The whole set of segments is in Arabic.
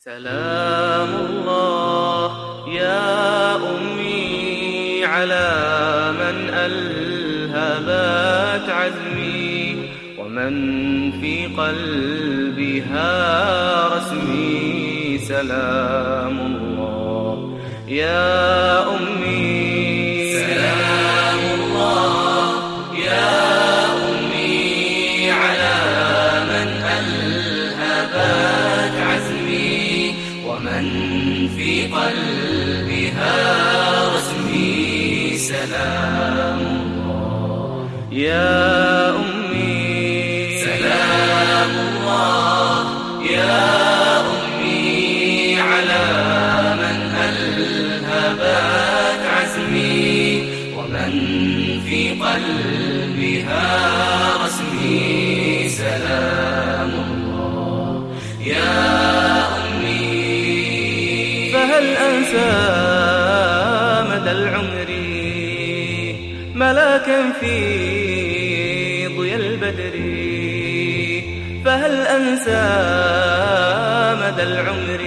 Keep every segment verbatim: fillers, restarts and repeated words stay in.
سلام الله يا أمي على من ألهبت عزمي ومن في قلبها رسمي. سلام الله يا أمي سلام الله يا أمي على من ألهبت عزمي ومن في قلبها رسمي. سلام الله يا أمي سلام الله يا أمي على من ألهبت عزمي ومن في قلبها رسمي. سلام الله يا أمي. فهل أنسى مدى العمر ملاكا في ضياء البدر؟ فهل أنسى مدى العمر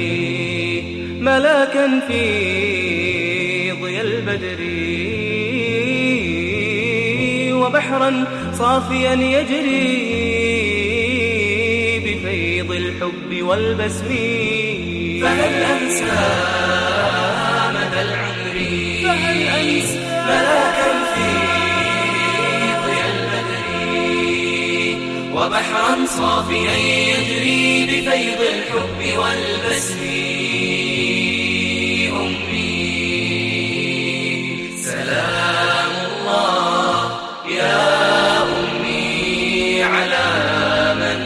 ملاكا في ضياء البدر وبحرا صافيا يجري بفيض الحب والبسم؟ فهل أنسى مدى العمر فهل أنسى ملاكا في ضياء البدر وبحرا صافيا يجري بفيض الحب والبسم؟ أمي سلام الله يا أمي على من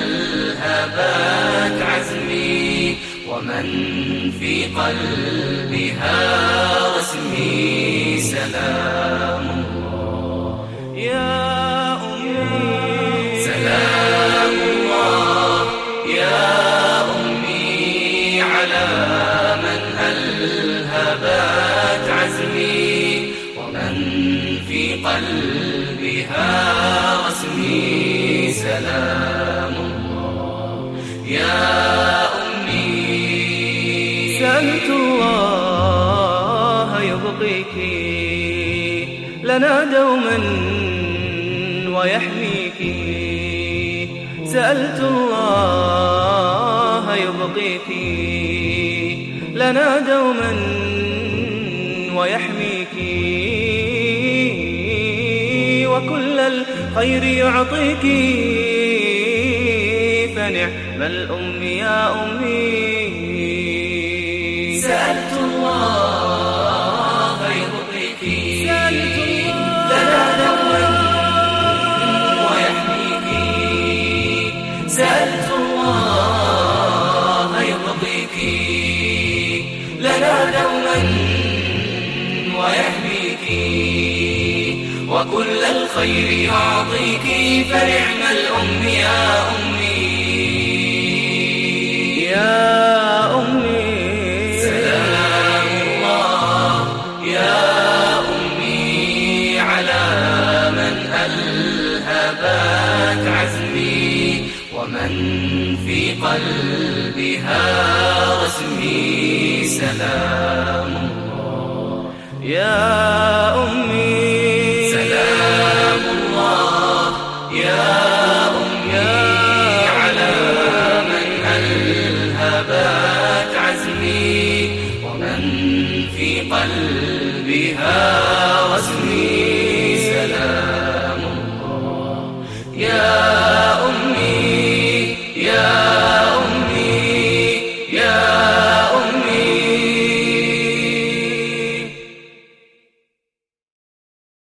ألهبت عزمي ومن في قلبها رسمي. سلام الله يا أمي سلام الله يا أمي على من ألهبت عزمي ومن في قلبها رسمي. سلام الله يا سألت الله يبقيك لنا دوما ويحميك. سألت الله يبقيك لنا دوما ويحميك وكل الخير يعطيك فنعم الأم يا أمي. سألت الله يبقيك لنا دوما ويحميك. سألت الله يبقيك لنا دوما ويحميك وكل الخير يعطيك فنعم الأم يا أمي. يا أمي ألهبت عزمي ومن في قلبها رسمي. سلام الله يا أمي سلام الله يا أمي على من ألهبت عزمي ومن في قلبها رسمي. سلام الله يا